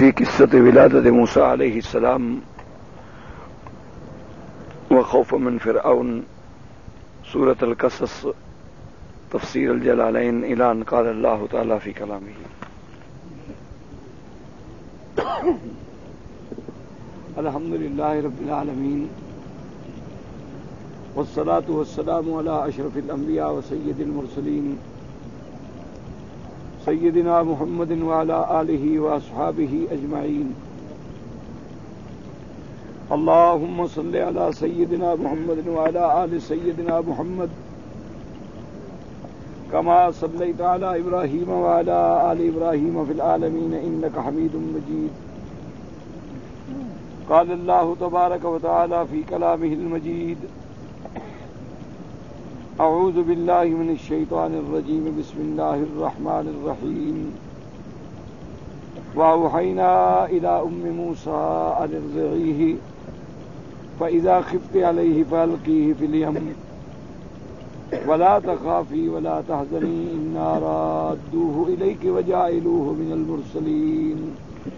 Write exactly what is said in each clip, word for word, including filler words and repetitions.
في قصة ولادة موسى عليه السلام وخوف من فرعون سورة القصص تفسير الجلالين إلى أن قال الله تعالى في كلامه الحمد لله رب العالمين والصلاة والسلام على أشرف الأنبياء وسيد المرسلين سيدنا محمد وعلى آله وأصحابه أجمعين. اللهم صل على سيدنا محمد وعلى آل سيدنا محمد كما صليت على إبراهيم وعلى آل إبراهيم في العالمين إنك حميد مجيد. قال الله تبارك وتعالى في كلامه المجيد: أعوذ بالله من الشيطان الرجيم بسم الله الرحمن الرحيم. وأوحينا إلى أم موسى أن ارضعيه فإذا خفت عليه فألقيه في اليم ولا تخافي ولا تحزني إنا رادوه إليك وجاعلوه من المرسلين.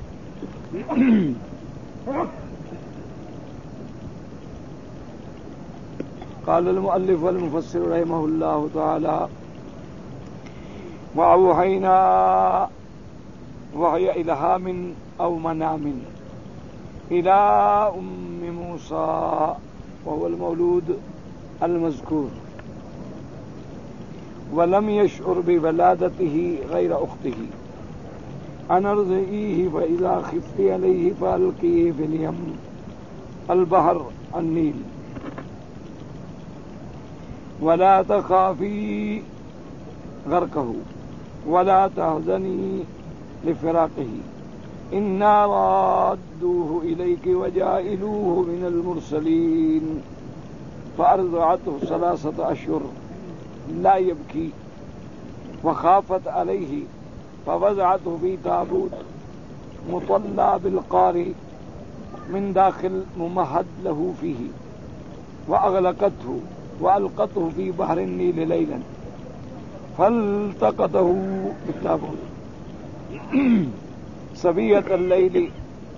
قال المؤلف والمفسر رحمه الله تعالى: وأوحينا وهي إلهام أو منام إلى أم موسى وهو المولود المذكور، ولم يشعر بولادته غير أخته، أن ارضعيه فإذا خفت عليه فألقيه في اليم البحر النيل ولا تخافي غرقه ولا تحزني لفراقه إنا رادوه إليك وجائلوه من المرسلين. فأرضعته ثلاثة أشهر لا يبكي وخافت عليه فوضعته في تابوت مطلى بالقار من داخل ممهد له فيه وأغلقته وألقته في بحر النيل ليلا فالتقطه بالتابوت سبية الليل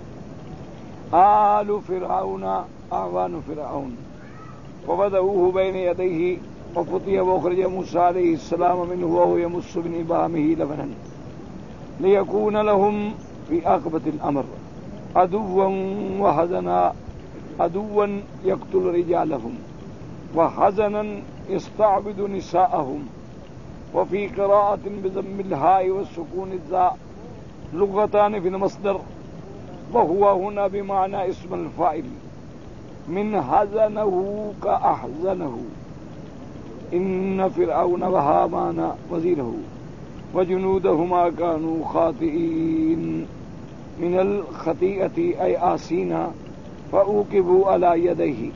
آل فرعون أعوان فرعون وبدأوه بين يديه وفتي وأخرج موسى عليه السلام منه وهو يمس من إبهامه لبنا ليكون لهم في عاقبة الأمر عدوا وحزنا، عدوا يقتل رجالهم وحزنا يستعبد نساءهم. وفي قراءة بضم الهاء والسكون الزاء لغتان في المصدر، وهو هنا بمعنى اسم الفاعل من حزنه كأحزنه. إن فرعون وهامان وزيره وجنودهما كانوا خاطئين من الخطيئة أي آسين فأوقبوا على يديه.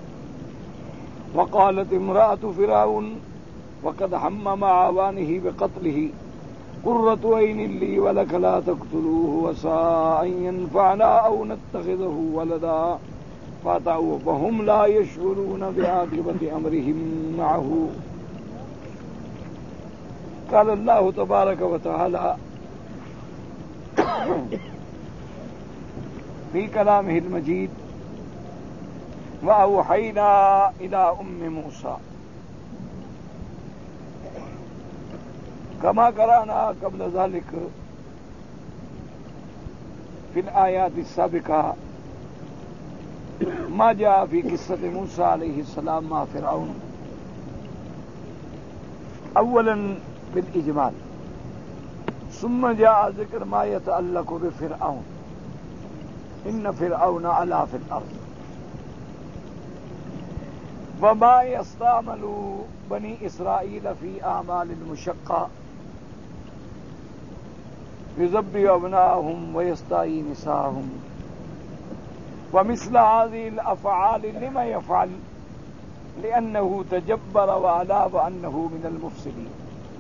وقالت امرأة فرعون وقد هم مع عوانه بقتله: قرة عين لي ولك لا تقتلوه وعسى أن ينفعنا أو نتخذه ولدا فأطاعوه وهم لا يشعرون بعاقبة أمرهم معه. قال الله تبارك وتعالى في كلامه المجيد: وأوحينا إلى أم موسى، كما قرأنا قبل ذلك في الآيات السابقة ما جاء في قصة موسى عليه السلام مع فرعون. أولا بالإجمال، ثم جاء ذكر ما يتعلق بفرعون. إن فرعون علا في الأرض وما يستعمل بني إسرائيل في أعمال المشقة يذبح أبناءهم ويستحيي نساءهم، ومثل هذه الأفعال لما يفعل؟ لأنه تجبر وعلا وأنه من المفسدين.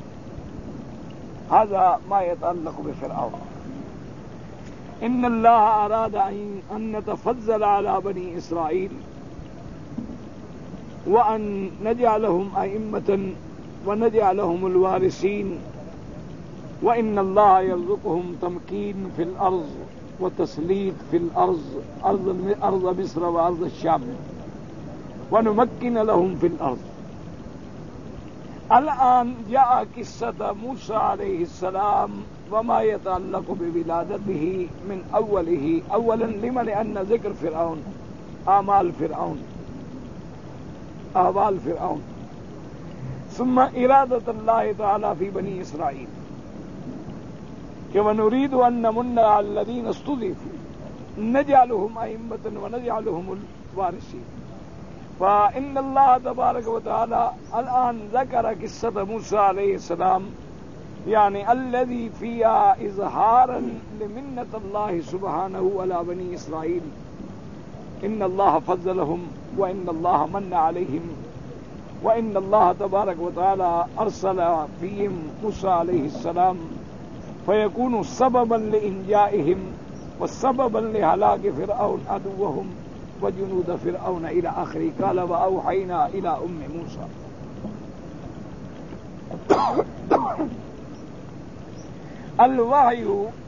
هذا ما يتعلق بفرعون. إن الله أراد أن نتفضل على بني إسرائيل وأن نجعلهم أئمة ونجعلهم الوارثين، وإن الله يرزقهم تمكين في الأرض وتسليط في الأرض أرض أرض مصر وأرض الشام ونمكن لهم في الأرض. الآن جاء قصة موسى عليه السلام وما يتعلق بولادته من أوله. أولا لما؟ لأن ذكر فرعون، آمال فرعون، أهوال فرعون، ثم إرادة الله تعالى في بني إسرائيل ونريد أن نمن على الذين استضعفوا نجعلهم أئمة ونجعلهم الوارثين. فإن الله تبارك وتعالى الآن ذكر قصة موسى عليه السلام، يعني الذي فيها إظهارا لمنة الله سبحانه على بني إسرائيل. إن الله فضلهم وإن الله من عليهم وإن الله تبارك وتعالى أرسل فيهم موسى عليه السلام فيكون سببا لإنجائهم وسببا لهلاك فرعون عدوهم وجنود فرعون إلى آخره. قال وأوحينا إلى أم موسى. الوحي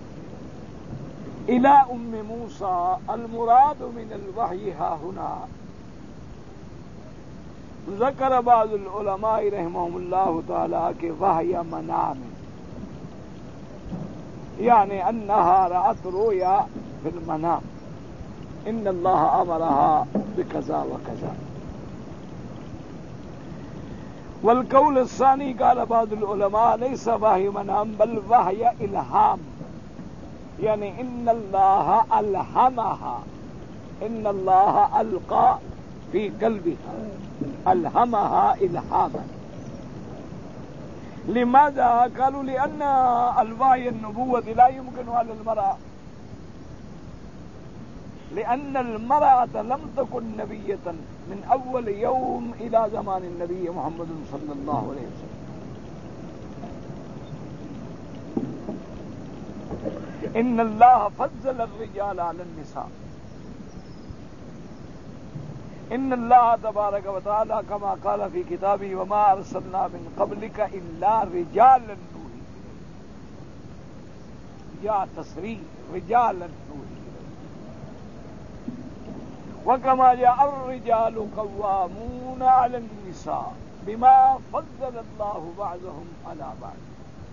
إلى أم موسى، المراد من الوحي ها هنا ذکر بعض العلماء رحمهم اللہ تعالی کہ وحی منام، یعنی انہا رأت رؤیا فی المنام ان اللہ امرها بکذا وکذا. والقول الثانی قال بعض العلماء ليس وحی منام بل وحی الہام، یعنی ان اللہ الہمها، ان اللہ القى في قلبها، الہمها الہاما. لماذا؟ قالوا لأن الوحي النبوة لا يمكن على المرأة، لأن المرأة لم تكن نبية من أول يوم إلى زمان النبي محمد صلى الله عليه وسلم. إن الله فضل الرجال على النساء. ان اللہ تبارک و تعالی کما قال فی کتابہ وما ارسلنا من قبلک الا رجالا نوحی الیہم، یا تصریح رجالا نوحی الیہم. وکما جاء الرجال قوامون علی النساء بما فضل اللہ بعضهم علی بعض.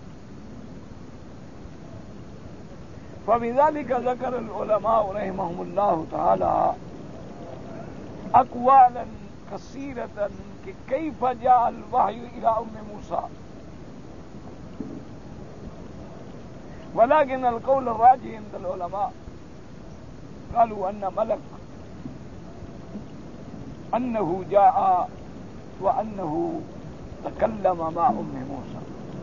فبذلك ذکر العلماء رحمهم اللہ تعالی اقوالا کثیرتا کہ کیف جاء الوحی الى ام موسیٰ. ولكن القول الراجح عند العلماء قالوا ان ملك انه جاء وانه تكلم مع ام موسیٰ.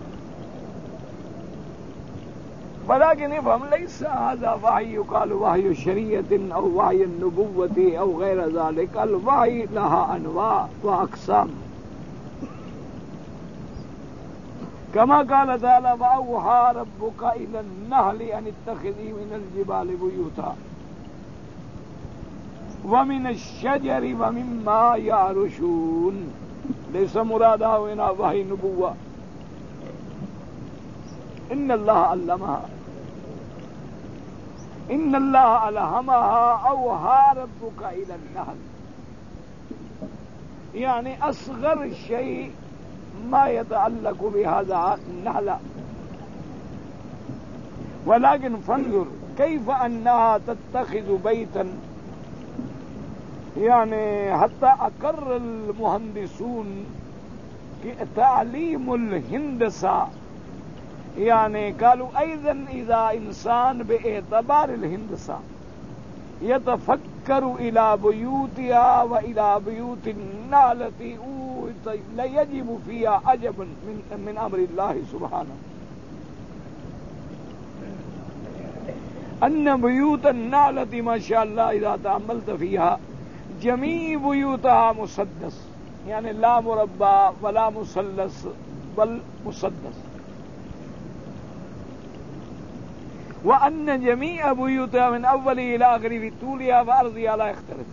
ولكن يفهم ليس هذا وحي يقال وحي الشريعة أو وحي النبوة أو غير ذلك. الوحي لها أنواع وأقسام، كما قال تعالى وأوحى ربك إلى النحل أن اتخذي من الجبال بيوتا ومن الشجر ومما يعرشون. ليس مرادا هنا وحي نبوة. ان اللہ علمها، ان اللہ الہمها اوحى ربك الى النحل، یعنی اصغر شيء ما يتعلق بهذا النحل. ولكن فانظر كيف انها تتخذ بيتا، يعني حتى اقر المهندسون تعليم الهندسة، يعني قالوا أيضا إذا إنسان باعتبار الهندسة يتفكر إلى بيوتها وإلى بيوت النالة لا يجب فيها عجب من, من أمر الله سبحانه، أن بيوت النالة ما شاء الله إذا تأملت فيها جميع بيوتها مسدس، يعني لا مربع ولا مثلث بل مسدس. وأن جميع بيوتها من أول إلى آخر في طولها وعرضها لا يختلف.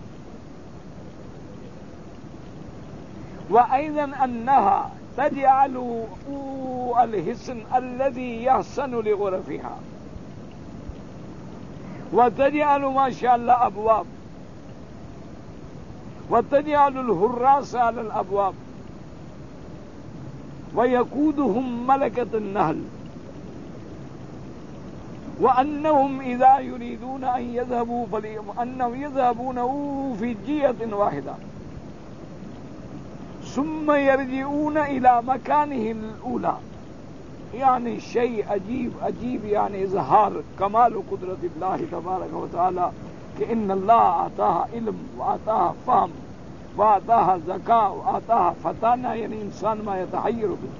وأيضا أنها تجعل الحسن الذي يحسن لغرفها وتجعل ما شاء الله أبواب وتجعل الحراس على الأبواب ويقودهم ملكة النحل وأنهم إذا يريدون أن يذهبوا أنهم يذهبون في جهة واحدة ثم يرجعون إلى مكانه الأولى. يعني شيء عجیب عجیب يعني إظهار كمال قدرة الله تبارك وتعالى کہ ان اللہ آتاها علم وآتاها فهم وآتاها ذکاء وآتاها فتانہ، یعنی انسان ما يتحیر به.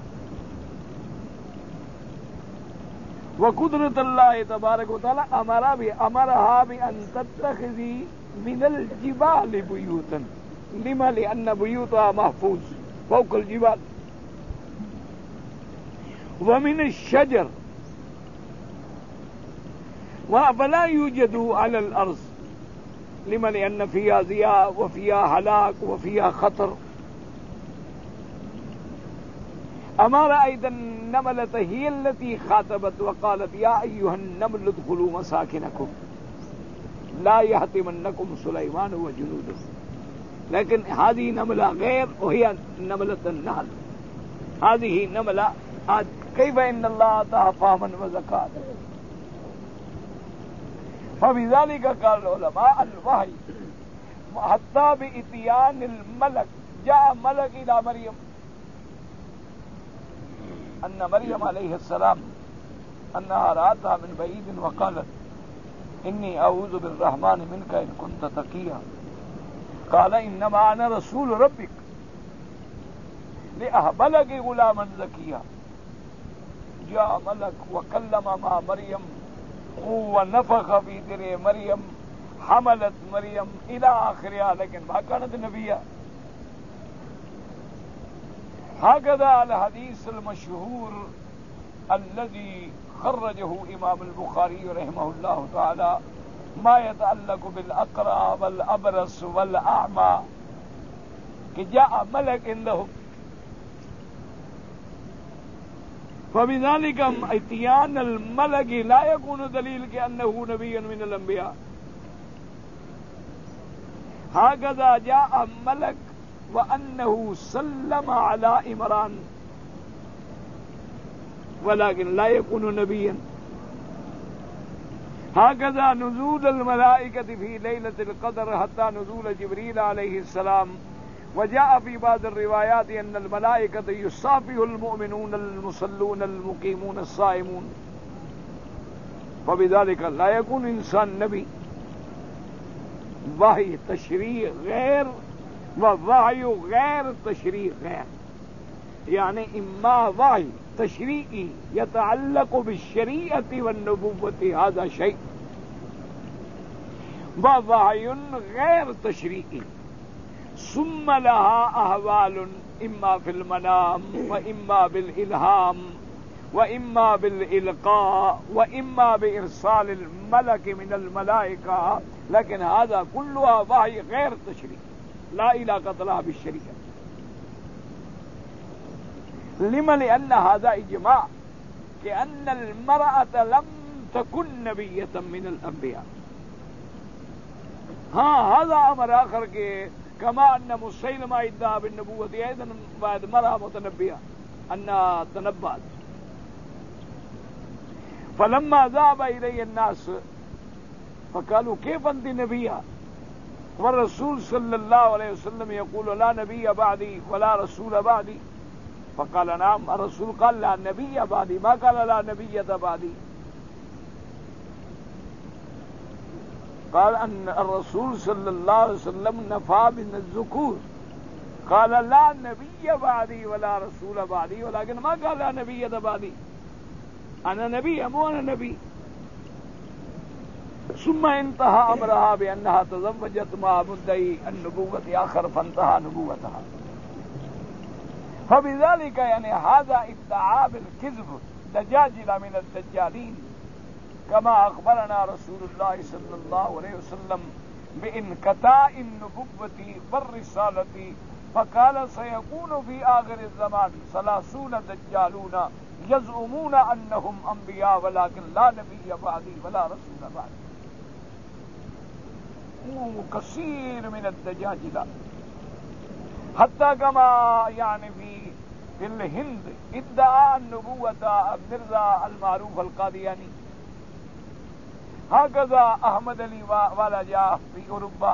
وقدرت اللہ تبارک وتعالی امرا بھی امرها بأن تتخذی من الجبال بیوتا لما لأن بیوتها محفوظ فوق الجبال ومن الشجر ولا يوجد على الأرض لما لأن فيها ضياء وفيها هلاك وفيها خطر. أمر أيضا النملة هي التي خاطبت وقالت يا أيها النمل ادخلوا مساكنكم لا يهتمنكم سليمان وجنوده. لكن هذه نملة غير وهي نملة النحل. هذه نملة كيف إن الله أعطاها فهما وذكاء. فبذلك قال العلماء الوحي حتى بإتيان الملك. جاء ملك إلى مريم أن مريم عليه السلام أنها رأتها من بعيد وقالت إني أعوذ بالرحمن منك إن كنت تقيا. قال إنما أنا رسول ربك لأهب لك غلاما زكيا. جاء ملك وكلم مع مريم ونفخ في درع مريم حملت مريم إلى آخرها لكن ما كانت نبيا. هكذا الحديث المشهور الذي خرجه إمام البخاري رحمه الله تعالى ما يتعلق بالأقرع والأبرص والأعمى کہ جاء ملك عندهم. فبذلك اتيان الملك لا يكون دليل كأنه نبي من الأنبياء. هكذا جاء ملك وأنه سلم على عمران ولكن لا يكون نبيا. هكذا نزول الملائكة في ليلة القدر حتى نزول جبريل عليه السلام. وجاء في بعض الروايات أن الملائكة يصافح المؤمنون المصلون المقيمون الصائمون. فبذلك لا يكون إنسان نبي. وحی تشریع غیر ووحی غیر تشریع غیر، یعنی اما وحی تشریعی يتعلق بالشریعت والنبوت هذا شيء، ووحی غیر تشریعی ثم لها احوال اما في المنام واما بالالهام واما بالالقاء واما بارسال الملك من الملائكه، لكن هذا كلها وحي غير تشريع لا علاقة لها بالشريعة. لما؟ لأن هذا إجماع كأن المرأة لم تكن نبية من الأنبياء. ها هذا أمر آخر کہ كما أن مسيلمة ادعى بالنبوة أيضا بعد مرأة متنبية أنها تنبأت. فلما ذهب إلي الناس فقالوا كيف أنت نبيا والرسول صلى الله عليه وسلم يقول لا نبي بعدي ولا رسول بعدي؟ فقال نعم، الرسول قال لا نبي بعدي، ما قال لا نبي بعدي. قال أن الرسول صلى الله عليه وسلم نفى من الذكور، قال لا نبي بعدي ولا رسول بعدي، ولكن ما قال لا نبي بعدي. أنا نبي مو أنا نبي. ثم انتهى أمرها بأنها تزوجت مع مدعي النبوة آخر فانتهى نبوتها. فبذلك يعني هذا ادعاء بالكذب دجاجل من الدجالين، كما أخبرنا رسول الله صلى الله عليه وسلم بانقطاع النبوة والرسالة، فقال سيكون في آخر الزمان ثلاثون دجالون يزعمون أنهم أنبياء ولكن لا نبي بعدي ولا رسول بعدي. كثير من الدجاجلة حتى كما يعني في في الهند ادعى النبوة مرزا المعروف القادياني، هكذا أحمد علي والا جاء في أوروبا،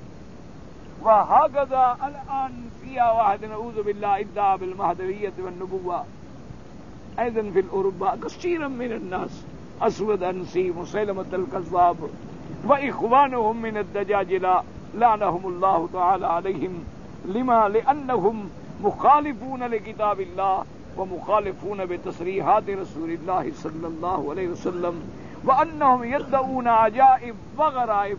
وهكذا الآن فيها واحد نعوذ بالله ادعى بالمهدوية والنبوة أيضا في أوروبا. كثيرا من الناس، أسود أنسي، مسيلمة الكذاب وإخوانهم من الدجاجلة لعنهم الله تعالى عليهم، لما لأنهم مخالفون لكتاب الله ومخالفون بتصريحات رسول الله صلى الله عليه وسلم، وأنهم يدعون عجائب وغرائب.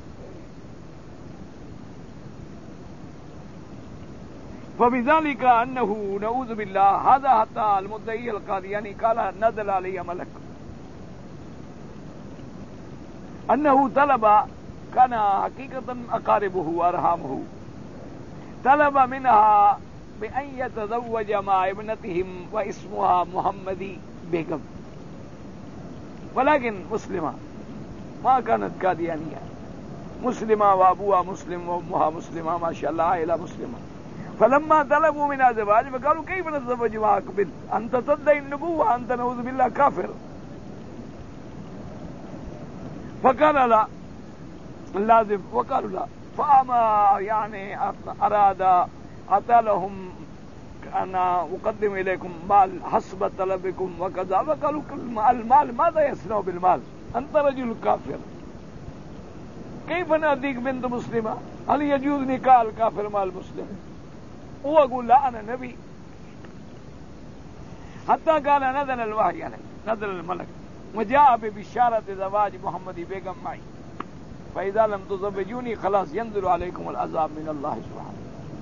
فبذلك أنه نعوذ بالله هذا حتى المدعي القادياني قال نزل علي ملك، أنه طلب، كان حقيقة أقاربه وأرحامه، طلب منها بأن يتزوج مع ابنتهم واسمها محمدي بیگم، ولكن مسلمة ما كانت قاديانية، مسلمة وأبوها مسلم وأمها مسلمة ما شاء الله عائلة مسلمة. فلما طلبوا من الزواج فقالوا كيف نتزوج معك بنت أنت تدعي النبوة أنت نعوذ بالله كافر. فقال لا لازم، وقالوا لا. فأما يعني أراد أتى لهم أنا أقدم إليكم مال حسب طلبكم وكذا، فقالوا المال ماذا يصنع بالمال أنت رجل كافر، كيف نأتيك بنت مسلمة، هل يجوز نكاح الكافر مع المسلم؟ هو يقول لا أنا نبي. حتى قال نزل الوحي عليه، نزل الملك وجاء ببشارة زواج محمد بیگم معي، فإذا لم تزوجوني خلاص ينزل عليكم العذاب من الله سبحانه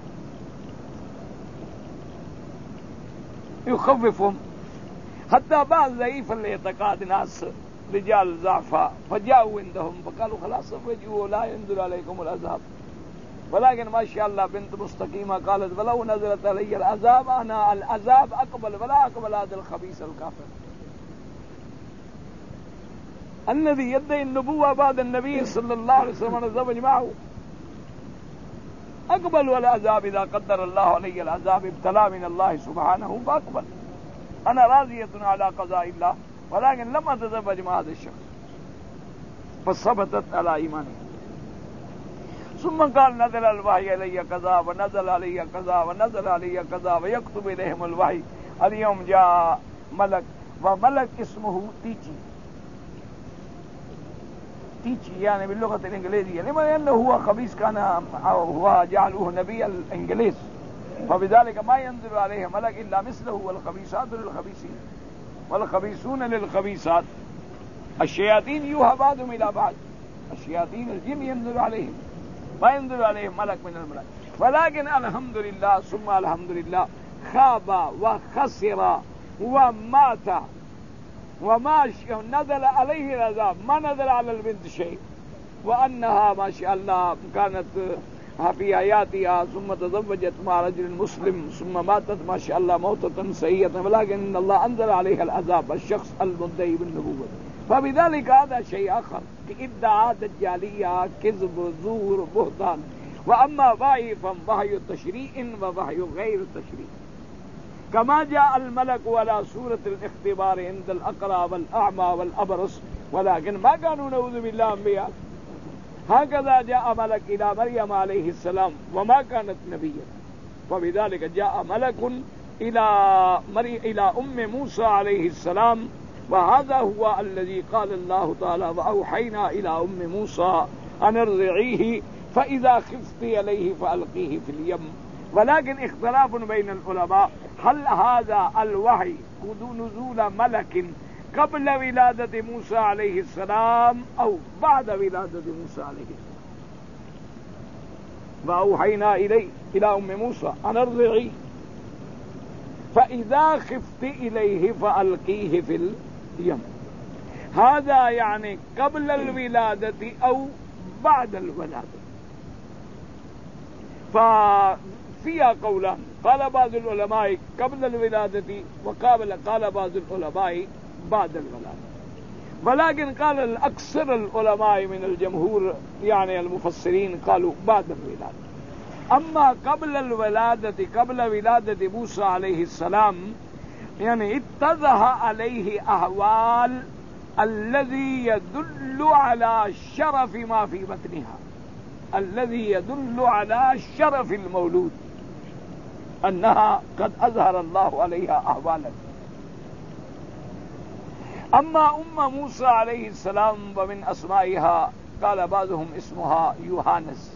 يخوفهم. حتى بعض ضعيف الاعتقاد ناس رجال ضعفاء فجاءوا عندهم فقالوا خلاص زوجوا لا ينزل عليكم العذاب، ولكن ما شاء الله بنت مستقيمة قالت ولو نزلت علي العذاب أنا العذاب أقبل ولا أقبل هذا الخبيث الكافر الذي يدعي النبوة بعد النبي صلى الله عليه وسلم الزوج معه، أقبل والعذاب إذا قدر الله علي العذاب ابتلى من الله سبحانه فأقبل، أنا راضية على قضاء الله، ولكن لم أتزوج مع هذا الشخص. فثبتت على إيمانه. ثم قال نزل الوحي علي كذا ونزل علي كذا ونزل علي كذا ويكتب إليهم الوحي. اليوم جاء ملك، وملك اسمه تيجي، تيجي يعني باللغة الإنجليزية، لما أنه هو خبيث كان هو جعله نبي الإنجليز، فبذلك ما ينزل عليه ملك إلا مثله، والخبيثات للخبيثين والخبيثون للخبيثات. الشياطين يوحى بعضهم إلى بعض، الشياطين الجن ينزل عليهم، ما ينزل عليهم ملك من الملك. ولكن الحمد لله ثم الحمد لله خاب وخسر ومات وما نزل عليه العذاب، ما نزل على البنت شيء، وأنها ما شاء الله كانت في حياتها ثم تزوجت مع رجل مسلم ثم ماتت ما شاء الله موتة سيئة، ولكن إن الله أنزل عليها العذاب الشخص المدعي بالنبوة. فبذلك هذا شيء آخر، ادعاء دجالية كذب زور بهتان. وأما وحي فوحي تشريع ووحي غير تشريع، كما جاء الملك على سورة الاختبار عند الأقرى والأعمى والأبرص، ولكن ما كانوا نعوذ بالله أنبياء. هكذا جاء ملك إلى مريم عليه السلام وما كانت نبيا، وبذلك جاء ملك إلى مري إلى أم موسى عليه السلام، وهذا هو الذي قال الله تعالى وأوحينا إلى أم موسى أن ارضعيه فإذا خفت عليه فألقيه في اليم. ولكن اختلاف بين العلماء، هل هذا الوحي نزول ملك قبل ولادة موسى عليه السلام أو بعد ولادة موسى عليه السلام؟ وأوحينا إليه إلى أم موسى أن ارضعيه فإذا خفت إليه فألقيه في اليم. هذا يعني قبل الولادة أو بعد الولادة. ففيها قولان، قال بعض العلماء قبل الولادة وقابل قال بعض العلماء بعد الولادة. ولكن قال الأكثر العلماء من الجمهور يعني المفسرين قالوا بعد الولادة. أما قبل الولادة قبل ولادة موسى عليه السلام يعني اتضح عليه أحوال الذي يدل على شرف ما في بطنها، الذي يدل على شرف المولود، أنها قد أظهر الله عليها أحوالا. أما أم موسى عليه السلام ومن أسمائها قال بعضهم اسمها يوحانس،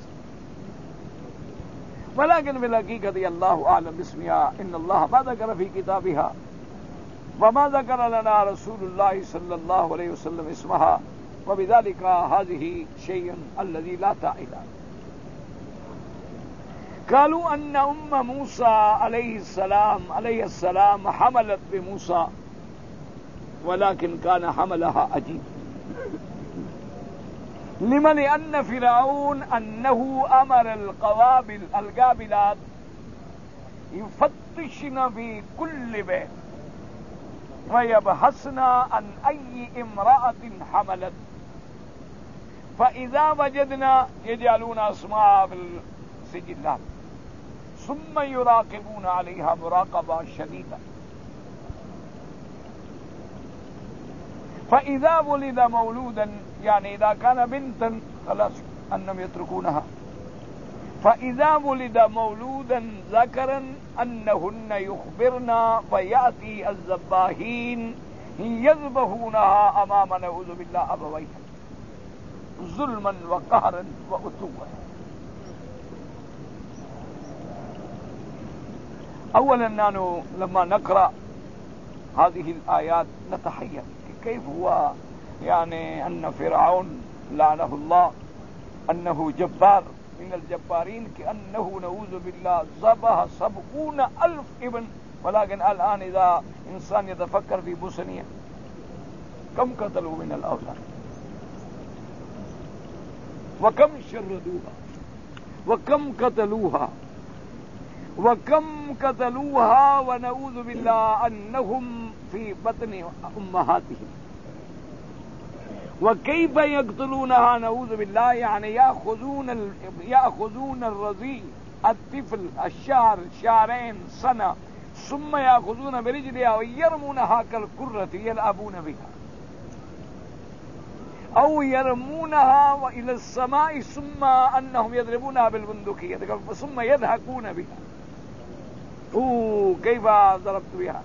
ولكن بالحقيقة الله أعلم باسمها، إن الله ما ذكر في كتابها وما ذكر لنا رسول الله صلى الله عليه وسلم اسمها، وبذلك هذه شيء الذي لا تعلم. قالوا أن أم موسى عليه السلام عليه السلام حملت بموسى، ولكن كان حملها عجيب. لما؟ لأن فرعون أنه أمر القوابل القابلات يفتشن في كل بيت ويبحثن عن أي امرأة حملت، فإذا وجدنا يجعلون اسمها في السجلات ثم يراقبون عليها مراقبة شديدة. فإذا ولد مولودا يعني إذا كان بنتا خلاص أنهم يتركونها، فإذا ولد مولودا ذكرا أنهن يخبرنا فيأتي الذباحين يذبحونها أمام نعوذ بالله أبويها ظلما وقهرا وعتوا. أولا نحن لما نقرأ هذه الآيات نتحير كيف هو يعني أن فرعون لعنه الله أنه جبار من الجبارين، كأنه نعوذ بالله ذبح سبعون ألف ابن. ولكن الآن إذا إنسان يتفكر في بوسنية كم قتلوا من الأولاد وكم شردوها وكم قتلوها وكم قتلوها ونعوذ بالله أنهم في بطن أمهاتهم، وكيف يقتلونها نعوذ بالله يعني يأخذون ال... يأخذون الرضيع الطفل الشهر شهرين سنة ثم يأخذون برجلها ويرمونها كالكرة يلعبون بها، أو يرمونها وإلى السماء ثم أنهم يضربونها بالبندقية ثم يضحكون بها. أوه كيف ضربت بها.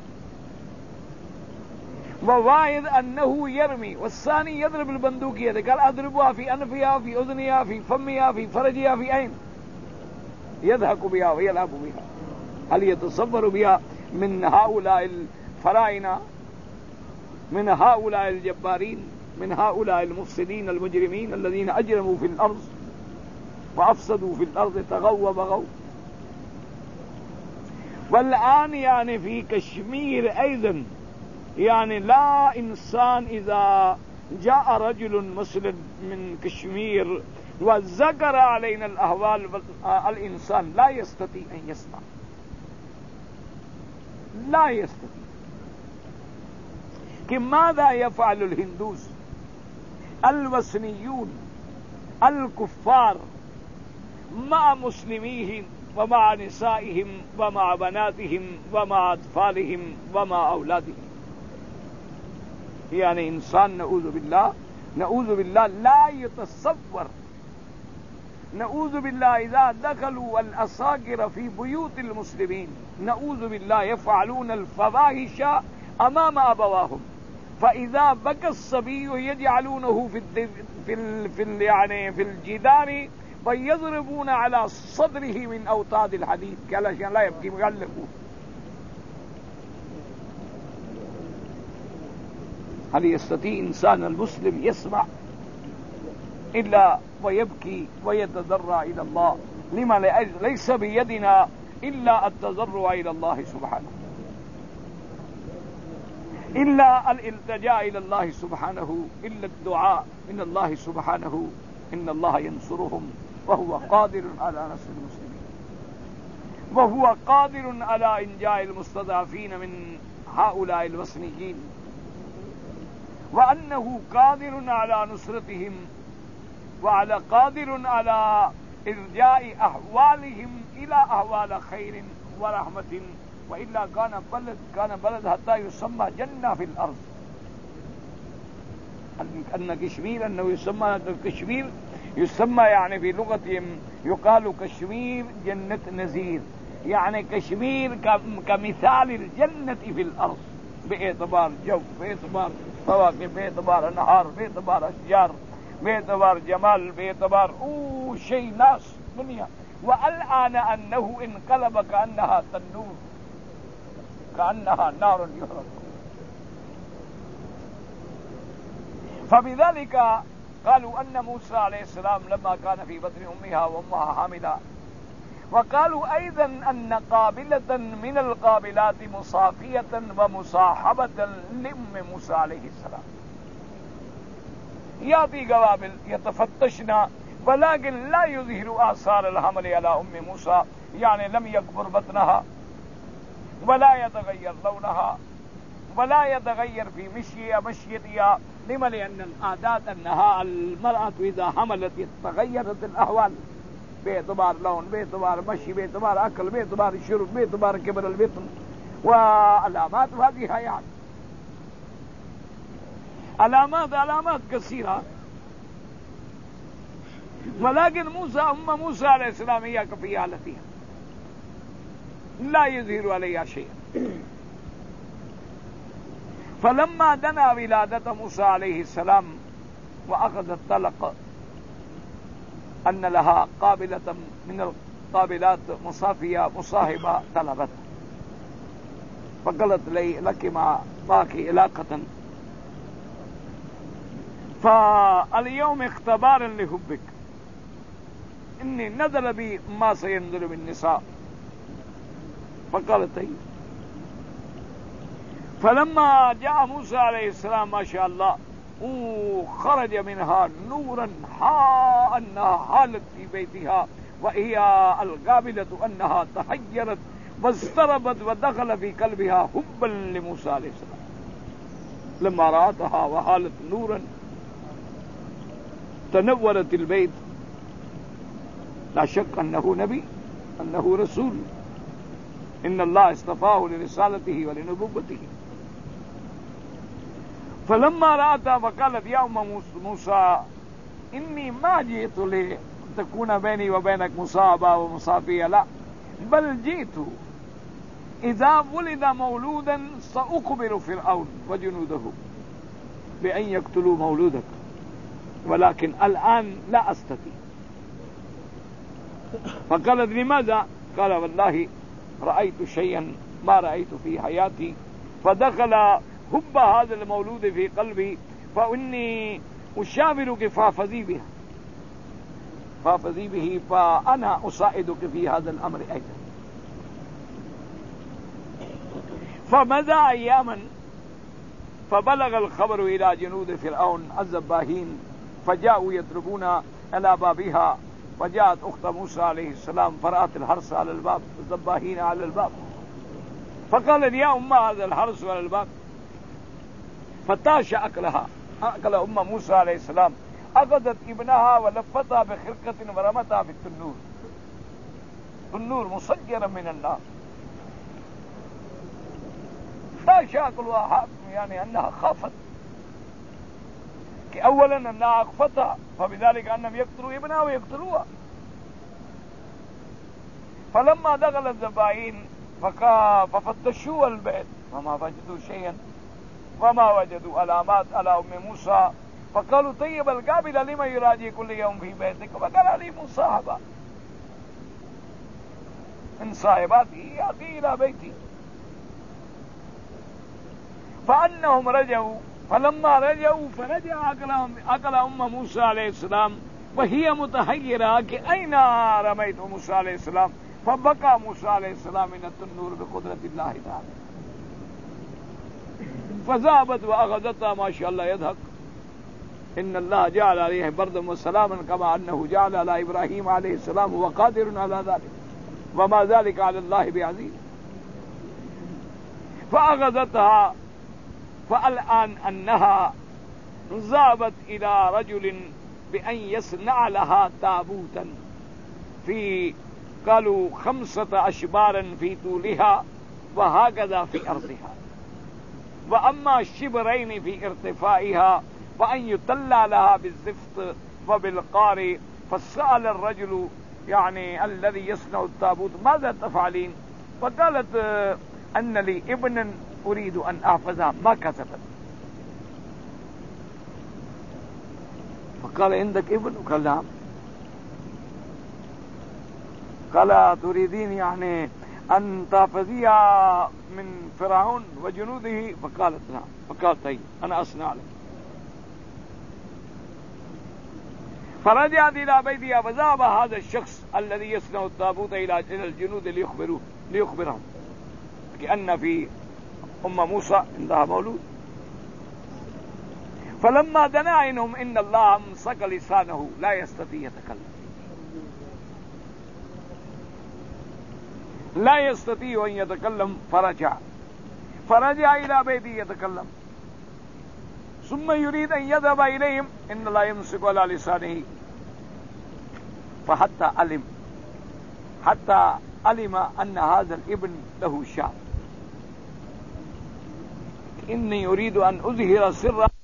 وواحد أنه يرمي والثاني يضرب البندقية قال أضربها في أنفها في أذنها في فمها في فرجها في أين، يضحك بها ويلعب بها. هل يتصور بها من هؤلاء الفراعنة، من هؤلاء الجبارين، من هؤلاء المفسدين المجرمين الذين أجرموا في الأرض وأفسدوا في الأرض تغوا وبغوا؟ والآن يعني في كشمير أيضا يعني لا إنسان إذا جاء رجل مسلم من كشمير وذكر علينا الأهوال الإنسان لا يستطيع أن يسمع، لا يستطيع. ماذا يفعل الهندوس الوثنيون الكفار مع مسلميهم ومع نسائهم ومع بناتهم ومع أطفالهم ومع أولادهم؟ يعني إنسان نعوذ بالله نعوذ بالله لا يتصور. نعوذ بالله إذا دخلوا الأساقر في بيوت المسلمين نعوذ بالله يفعلون الفواحش أمام أبواهم، فإذا بكى الصبي يجعلونه في في ال في ال يعني في الجدار ويضربون على صدره من أوتاد الحديد علشان لا يبكي مغلقون. هل يستطيع إنسان المسلم يسمع إلا ويبكي ويتضرع إلى الله؟ لما ليس بيدنا إلا التضرع إلى الله سبحانه، إلا الالتجاء إلى الله سبحانه، إلا الدعاء من الله سبحانه إن الله ينصرهم وهو قادر على نصر المسلمين، وهو قادر على إنجاء المستضعفين من هؤلاء الوثنيين، وأنه قادر على نصرتهم وعلى قادر على إرجاء أحوالهم إلى أحوال خير ورحمة وإلا كان بلد كان بلد حتى يسمى جنة في الأرض. أن كشمير أنه يسمى كشمير يسمى يعني في لغتهم يقال كشمير جنة نذير، يعني كشمير كمثال الجنة في الأرض باعتبار جو، باعتبار فواكه، باعتبار أنهار، باعتبار أشجار، باعتبار جمال، باعتبار أوه شيء ناس دنيا. والآن أنه انقلب كأنها تنور، كأنها نار يحرق. فبذلك قالوا أن موسى عليه السلام لما كان في بطن أمها وأمها حاملة، وقالوا أيضا أن قابلة من القابلات مصافية ومصاحبة لأم موسى عليه السلام. يأتي قوابل يتفتشنا ولكن لا يظهر آثار الحمل على أم موسى، يعني لم يكبر بطنها ولا يتغير لونها ولا يتغير في مشيها مشيتها. لما؟ لأن العادات أنها المرأة إذا حملت تغيرت الأحوال باعتبار لون، باعتبار مشي، باعتبار أكل، باعتبار شرب، باعتبار كبر البطن وعلامات هذه حياة، علامات علامات كثيرة. ولكن موسى أم موسى عليه السلام هي في حالتها لا يظهر عليها شيئا. فلما دنا ولادة موسى عليه السلام وأخذ الطلق أن لها قابلة من القابلات مصافية مصاحبة طلبت، فقالت لي لك مع معك علاقة، فاليوم اختبار لحبك، إني نزل بي ما سينزل بالنساء. فقالت طيب. فلما جاء موسى عليه السلام ما شاء الله خرج منها نورا ها أنها حالت في بيتها، وهي القابلة أنها تحيرت واضطربت ودخل في قلبها حبا لموسى عليه السلام لما رأتها وحالت نورا تنورت البيت. لا شك أنه نبي، أنه رسول، إن الله اصطفاه لرسالته ولنبوته. فلما رأتها فقالت يا أم موسى إني ما جئت لتكون بيني وبينك مصابة ومصافية، لا، بل جئت إذا ولد مولودا سأخبر فرعون وجنوده بأن يقتلوا مولودك، ولكن الآن لا أستطيع. فقالت لماذا؟ قال والله رأيت شيئا ما رأيت في حياتي، فدخل حب هذا المولود في قلبي، فإني أشاورك فافذي بها فافذي به فأنا أساعدك في هذا الأمر أيضا. فمضى أياما فبلغ الخبر إلى جنود فرعون الذباحين، فجاءوا يضربون على بابها، وجاءت أخت موسى عليه السلام فرأت الحرس على الباب، الذباحين على الباب، فقالت يا أم هذا الحرس على الباب، فتاش أكلها أكل أم موسى عليه السلام، أخذت ابنها ولفتها بخرقة ورمتها في التنور، التنور مسجرا من النار. تاش أكلها يعني أنها خافت، أولا أنها أخفتها، فبذلك أنهم يقتلوا ابنها ويقتلوها. فلما دخل الذبائين ففتشوا البيت وما وجدوا شيئا وما وجدوا علامات على أم موسى، فقالوا طيب القابلة لما يراجع كل يوم في بيتك؟ فقال لي مصاحبة من صاحباتي يأتي إلى بيتي. فأنهم رجعوا، فلما رجعوا فرجع أكل أم موسى عليه السلام وهي متحيرة أين رميت موسى عليه السلام؟ فبقى موسى عليه السلام من التنور بقدرة الله تعالى، فذهبت وأخذتها ما شاء الله يضحك، إن الله جعل عليه بردا وسلاما كما أنه جعل على إبراهيم عليه السلام، هو قادر على ذلك وما ذلك على الله بعزيز. فأخذتها، فالآن أنها ذهبت إلى رجل بأن يصنع لها تابوتا في قالوا خمسة أشبار في طولها وهكذا في أرضها وأما الشبرين في ارتفاعها وأن يطلع لها بالزفت وبالقار. فسأل الرجل يعني الذي يصنع التابوت ماذا تفعلين؟ فقالت أن لي ابنا أريد أن أحفظها ما كسبت. فقال عندك ابن؟ قال نعم. قال تريدين يعني أن تحفظيها من فرعون وجنوده؟ فقالت نعم. فقال طيب أنا أصنع لك. فرجعت إلى بيتها فذهب هذا الشخص الذي يصنع التابوت إلى الجنود ليخبروه ليخبرهم كأن في أم موسى عندها مولود. فلما دنا عنهم إن الله امسك لسانه لا يستطيع يتكلم لا يستطيع أن يتكلم. فرجع فرجع إلى بيته يتكلم ثم يريد أن يذهب إليهم إن الله يمسك على لسانه. فحتى علم حتى علم أن هذا الابن له شأن إني أريد أن أظهر سر